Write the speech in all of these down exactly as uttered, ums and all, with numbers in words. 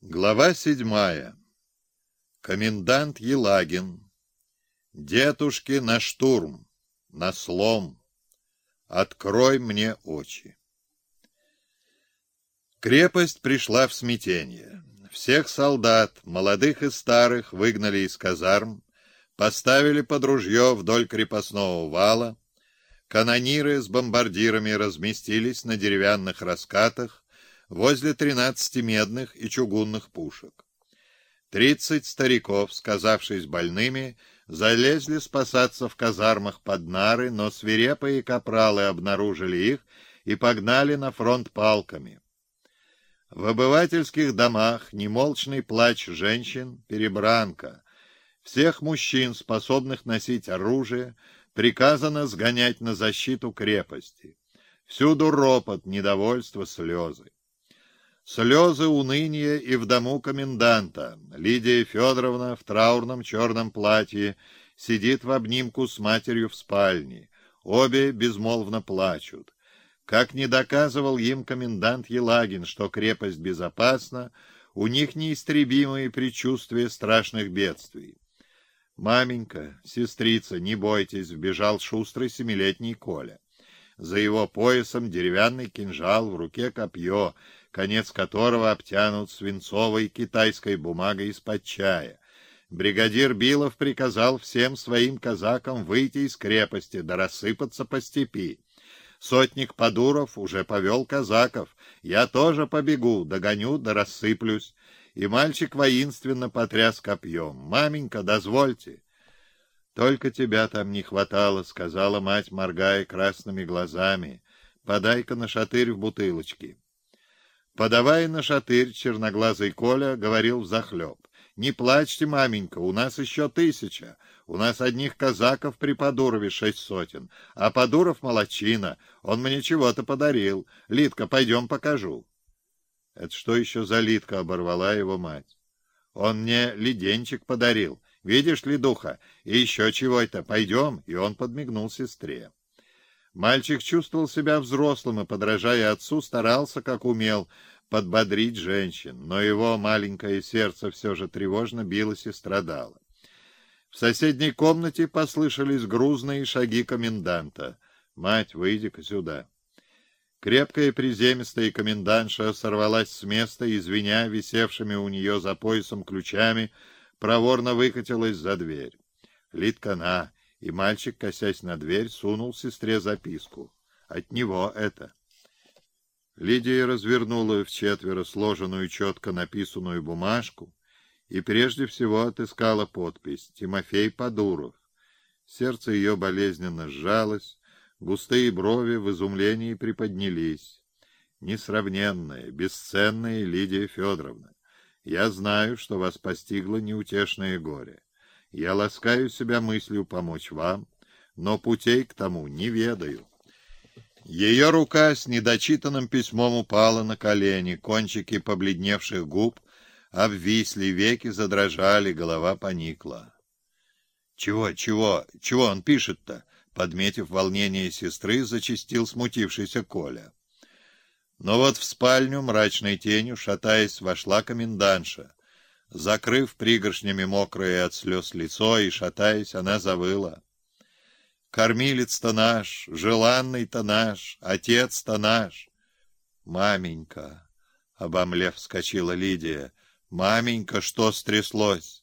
Глава седьмая. Комендант Елагин. Детушки на штурм, на слом. Открой мне очи. Крепость пришла в смятение. Всех солдат, молодых и старых, выгнали из казарм, поставили под ружье вдоль крепостного вала. Канониры с бомбардирами разместились на деревянных раскатах возле тринадцати медных и чугунных пушек. Тридцать стариков, сказавшись больными, залезли спасаться в казармах под нары, но свирепые капралы обнаружили их и погнали на фронт палками. В обывательских домах немолчный плач женщин, перебранка. Всех мужчин, способных носить оружие, приказано сгонять на защиту крепости. Всюду ропот, недовольство, слезы. Слезы уныния и в дому коменданта. Лидия Федоровна в траурном черном платье сидит в обнимку с матерью в спальне. Обе безмолвно плачут. Как не доказывал им комендант Елагин, что крепость безопасна, у них неистребимые предчувствия страшных бедствий. «Маменька, сестрица, не бойтесь», — вбежал шустрый семилетний Коля. За его поясом деревянный кинжал, в руке копье, конец которого обтянут свинцовой китайской бумагой из-под чая. Бригадир Билов приказал всем своим казакам выйти из крепости да рассыпаться по степи. Сотник Подуров уже повел казаков. Я тоже побегу, догоню да рассыплюсь. И мальчик воинственно потряс копьем. «Маменька, дозвольте». «Только тебя там не хватало», — сказала мать, моргая красными глазами. «Подай-ка нашатырь в бутылочке». Подавая нашатырь, черноглазый Коля говорил взахлеб: «Не плачьте, маменька, у нас еще тысяча. У нас одних казаков при Подурове шесть сотен, а Подуров молодчина, он мне чего-то подарил. Лидка, пойдем покажу». «Это что еще за Лидка?» — оборвала его мать. «Он мне леденчик подарил. Видишь, Лидуха, и еще чего-то. Пойдем». И он подмигнул сестре. Мальчик чувствовал себя взрослым и, подражая отцу, старался, как умел, подбодрить женщин, но его маленькое сердце все же тревожно билось и страдало. В соседней комнате послышались грузные шаги коменданта. «Мать, выйди-ка сюда». Крепкая приземистая комендантша сорвалась с места и, звеня висевшими у нее за поясом ключами, проворно выкатилась за дверь. «Лидка, на!» И мальчик, косясь на дверь, сунул сестре записку. От него это. Лидия развернула вчетверо сложенную четко написанную бумажку и прежде всего отыскала подпись «Тимофей Подуров». Сердце ее болезненно сжалось, густые брови в изумлении приподнялись. «Несравненная, бесценная Лидия Федоровна, я знаю, что вас постигло неутешное горе. Я ласкаю себя мыслью помочь вам, но путей к тому не ведаю». Ее рука с недочитанным письмом упала на колени, кончики побледневших губ обвисли, веки задрожали, голова поникла. «Чего, чего, чего он пишет-то?» Подметив волнение сестры, зачастил смутившийся Коля. Но вот в спальню мрачной тенью, шатаясь, вошла комендантша. Закрыв пригоршнями мокрое от слез лицо и шатаясь, она завыла. «Кормилец-то наш, желанный-то наш, отец-то наш!» «Маменька!» — обомлев, вскочила Лидия. «Маменька, что стряслось?»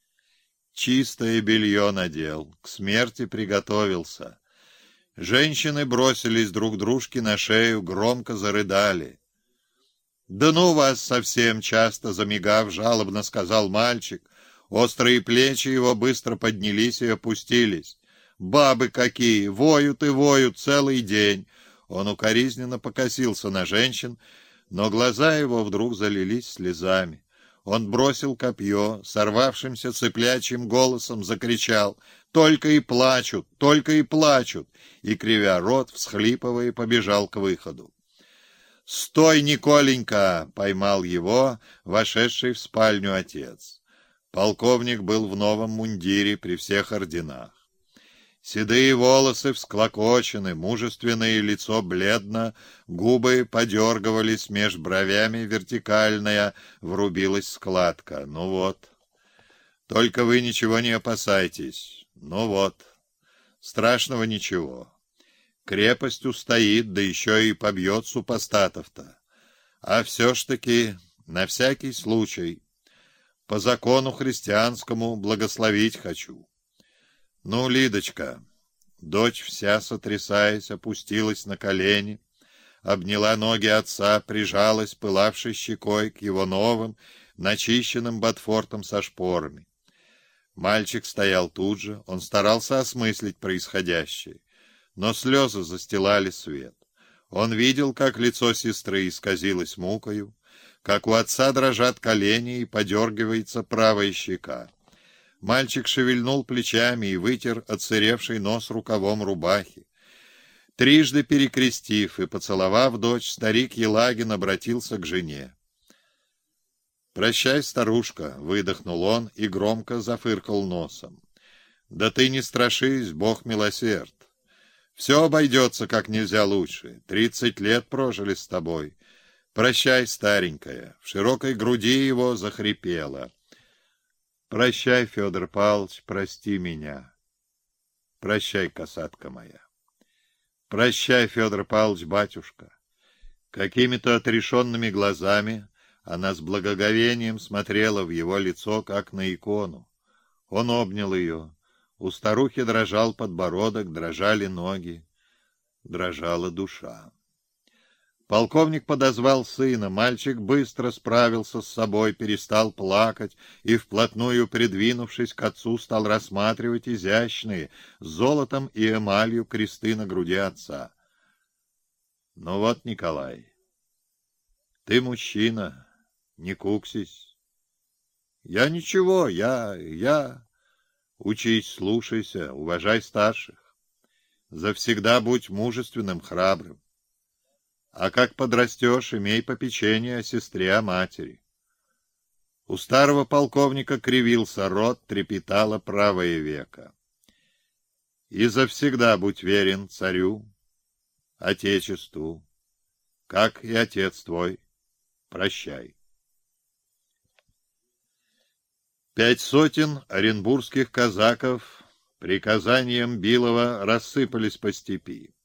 Чистое белье надел, к смерти приготовился. Женщины бросились друг дружке на шею, громко зарыдали. «Да ну вас совсем!» — часто замигав, жалобно сказал мальчик. Острые плечи его быстро поднялись и опустились. «Бабы какие! Воют и воют целый день!» Он укоризненно покосился на женщин, но глаза его вдруг залились слезами. Он бросил копье, сорвавшимся цыплячьим голосом закричал: «Только и плачут, только и плачут!» и, кривя рот, всхлипывая, побежал к выходу. «Стой, Николенька!» — поймал его вошедший в спальню отец. Полковник был в новом мундире при всех орденах. Седые волосы всклокочены, мужественное лицо бледно, губы подергивались меж бровями, вертикальная, врубилась складка. Ну вот. Только вы ничего не опасайтесь. Ну вот. Страшного ничего. Крепость устоит, да еще и побьет супостатов-то. А все ж таки, на всякий случай, по закону христианскому благословить хочу. Ну, Лидочка, дочь вся, сотрясаясь, опустилась на колени, обняла ноги отца, прижалась, пылавшей щекой, к его новым, начищенным ботфортам со шпорами. Мальчик стоял тут же, он старался осмыслить происходящее, но слезы застилали свет. Он видел, как лицо сестры исказилось мукою, как у отца дрожат колени и подергивается правая щека. Мальчик шевельнул плечами и вытер отсыревший нос рукавом рубахи. Трижды перекрестив и поцеловав дочь, старик Елагин обратился к жене. «Прощай, старушка», — выдохнул он и громко зафыркал носом. «Да ты не страшись, Бог милосерд. Все обойдется как нельзя лучше. Тридцать лет прожили с тобой. Прощай, старенькая». В широкой груди его захрипело. «Прощай, Федор Павлович, прости меня. Прощай, касатка моя. Прощай, Федор Павлович, батюшка». Какими-то отрешенными глазами она с благоговением смотрела в его лицо, как на икону. Он обнял ее. У старухи дрожал подбородок, дрожали ноги, дрожала душа. Полковник подозвал сына. Мальчик быстро справился с собой, перестал плакать и, вплотную придвинувшись к отцу, стал рассматривать изящные, с золотом и эмалью кресты на груди отца. «Ну вот, Николай, ты мужчина, не куксись». «Я ничего, я... я...» «Учись, слушайся, уважай старших. Завсегда будь мужественным, храбрым. А как подрастешь, имей попечение о сестре, о матери». У старого полковника кривился рот, трепетало правое веко. «И завсегда будь верен царю, отечеству, как и отец твой. Прощай». Пять сотен оренбургских казаков приказанием Билова рассыпались по степи.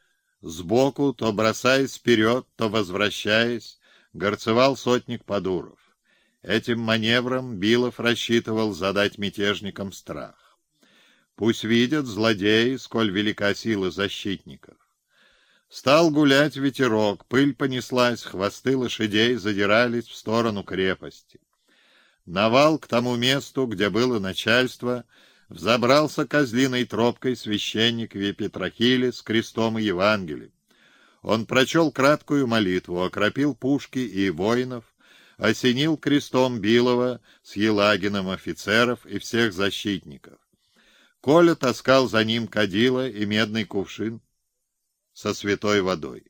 Сбоку, то бросаясь вперед, то возвращаясь, горцевал сотник Подуров. Этим маневром Билов рассчитывал задать мятежникам страх. Пусть видят злодеи, сколь велика сила защитников. Стал гулять ветерок, пыль понеслась, хвосты лошадей задирались в сторону крепости. На вал к тому месту, где было начальство, взобрался козлиной тропкой священник в епитрахиле с крестом и Евангелием. Он прочел краткую молитву, окропил пушки и воинов, осенил крестом Билова с Елагиным офицеров и всех защитников. Коля таскал за ним кадила и медный кувшин со святой водой.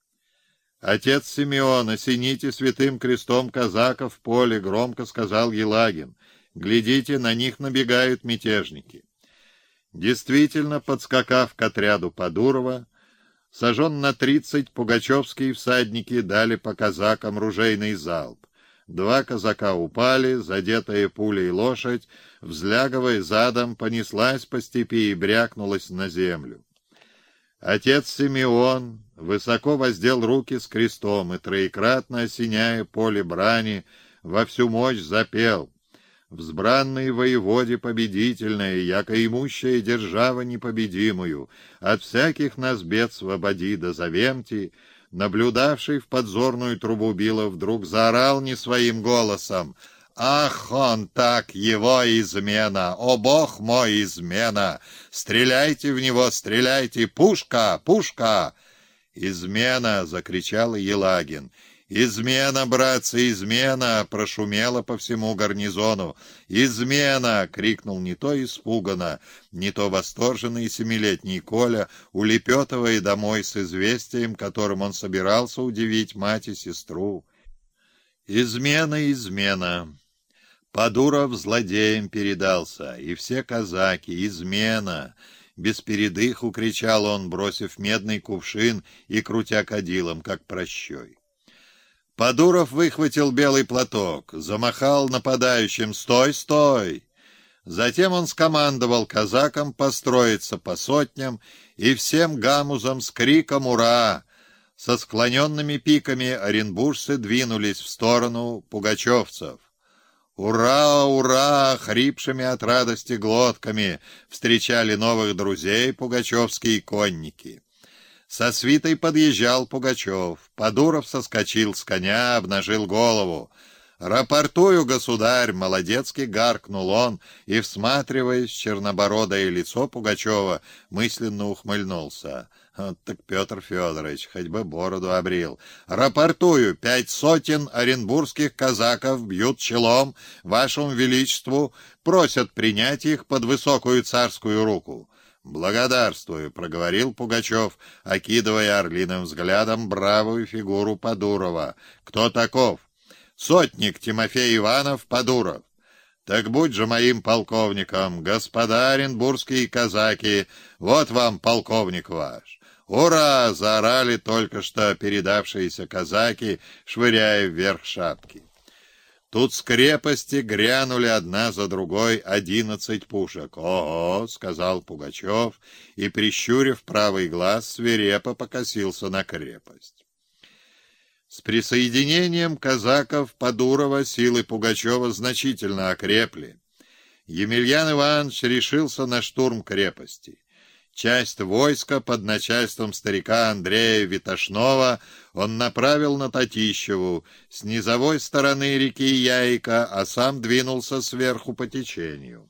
«Отец Симеон, осените святым крестом казаков в поле», — громко сказал Елагин. «Глядите, на них набегают мятежники». Действительно, подскакав к отряду Подурова, сожжен на тридцать пугачевские всадники дали по казакам ружейный залп. Два казака упали, задетая пулей лошадь, взлягивая задом, понеслась по степи и брякнулась на землю. Отец Симеон высоко воздел руки с крестом и, троекратно осеняя поле брани, во всю мощь запел: «Взбранный воеводе победительная, яко имущая держава непобедимую, от всяких нас бед свободи да завемти». Наблюдавший в подзорную трубу Билов вдруг заорал не своим голосом: «Ах, он так, его измена! О, бог мой, измена! Стреляйте в него, стреляйте! Пушка, пушка!» «Измена!» — закричал Елагин. «Измена, братцы, измена!» — прошумело по всему гарнизону. «Измена!» — крикнул не то испуганно, не то восторженный семилетний Коля, улепетывая домой с известием, которым он собирался удивить мать и сестру. «Измена, измена!» Подуров злодеям передался, и все казаки: «Измена! без передыху кричал он, бросив медный кувшин и крутя кадилом, как прощой. Подуров выхватил белый платок, замахал нападающим: «Стой, стой!» Затем он скомандовал казакам построиться по сотням, и всем гамузам с криком «Ура!» со склоненными пиками оренбуржцы двинулись в сторону пугачевцев. «Ура! Ура!» — хрипшими от радости глотками встречали новых друзей пугачевские конники. Со свитой подъезжал Пугачев. Подуров соскочил с коня, обнажил голову. «Рапортую, государь!» — молодецки гаркнул он, и, всматриваясь в чернобородое лицо Пугачева, мысленно ухмыльнулся. Вот так Петр Федорович, хоть бы бороду обрил. «Рапортую, пять сотен оренбургских казаков бьют челом вашему величеству, просят принять их под высокую царскую руку». «Благодарствую», — проговорил Пугачев, окидывая орлиным взглядом бравую фигуру Подурова. «Кто таков?» «Сотник Тимофей Иванов Подуров». «Так будь же моим полковником, господа оренбургские казаки, вот вам полковник ваш». «Ура!» — заорали только что передавшиеся казаки, швыряя вверх шапки. Тут с крепости грянули одна за другой одиннадцать пушек. «Ого!» — сказал Пугачев и, прищурив правый глаз, свирепо покосился на крепость. С присоединением казаков Подурова силы Пугачева значительно окрепли. Емельян Иванович решился на штурм крепости. Часть войска под начальством старика Андрея Витошнова он направил на Татищеву с низовой стороны реки Яйка, а сам двинулся сверху по течению.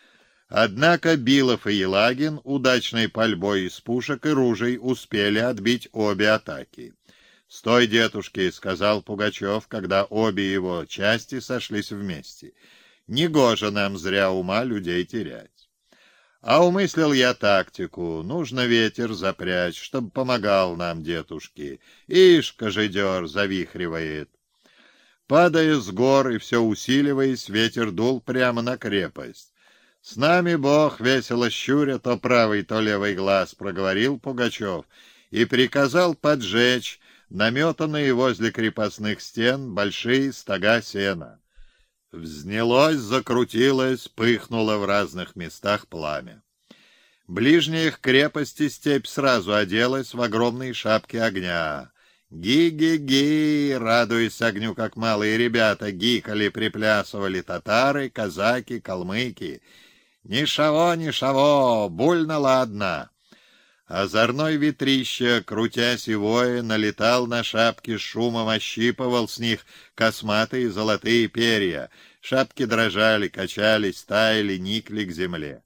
Однако Билов и Елагин удачной пальбой из пушек и ружей успели отбить обе атаки. «Стой, дедушки!» — сказал Пугачев, когда обе его части сошлись вместе. «Негоже нам зря ума людей терять». А умыслил я тактику: нужно ветер запрячь, чтобы помогал нам, дедушки. Ишь, кожедер завихривает. Падая с гор и все усиливаясь, ветер дул прямо на крепость. «С нами Бог!» — весело щуря то правый, то левый глаз, проговорил Пугачев и приказал поджечь наметанные возле крепостных стен большие стога сена. Взнялось, закрутилось, пыхнуло в разных местах пламя. Ближняя к крепости степь сразу оделась в огромные шапки огня. «Ги-ги-ги!» — радуясь огню, как малые ребята, гикали, приплясывали татары, казаки, калмыки. «Нишаво, нишаво! Больно ладно!» Озорной ветрище, крутясь и воя, налетал на шапки, с шумом ощипывал с них косматые золотые перья. Шапки дрожали, качались, таяли, никли к земле.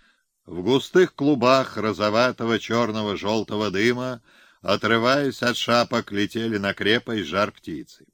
В густых клубах розоватого, черного, желтого дыма, отрываясь от шапок, летели на крепость жар-птицы.